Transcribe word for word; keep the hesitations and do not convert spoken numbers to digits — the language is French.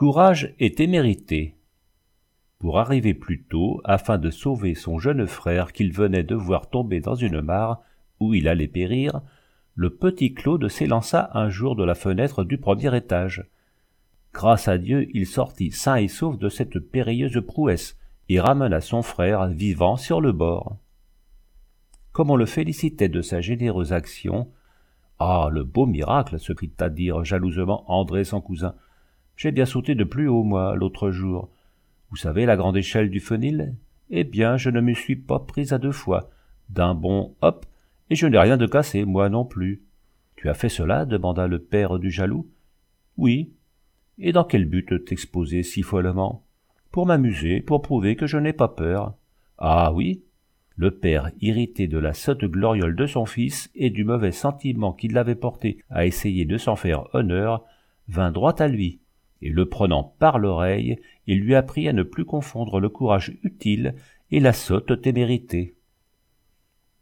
Courage et témérité. Pour arriver plus tôt, afin de sauver son jeune frère qu'il venait de voir tomber dans une mare où il allait périr, le petit Claude s'élança un jour de la fenêtre du premier étage. Grâce à Dieu, il sortit sain et sauf de cette périlleuse prouesse et ramena son frère vivant sur le bord. Comme on le félicitait de sa généreuse action, « Ah, le beau miracle !» se prit à dire jalousement André son cousin. « J'ai bien sauté de plus haut, moi, l'autre jour. Vous savez la grande échelle du Fenil ? Eh bien, je ne me suis pas prise à deux fois. D'un bond, hop, et je n'ai rien de cassé, moi non plus. »« Tu as fait cela ?» demanda le père du jaloux. « Oui. Et dans quel but t'exposer si follement ? Pour m'amuser, pour prouver que je n'ai pas peur. »« Ah oui ?» Le père, irrité de la sotte gloriole de son fils et du mauvais sentiment qui l'avait porté à essayer de s'en faire honneur, vint droit à lui, et le prenant par l'oreille, il lui apprit à ne plus confondre le courage utile et la sotte témérité.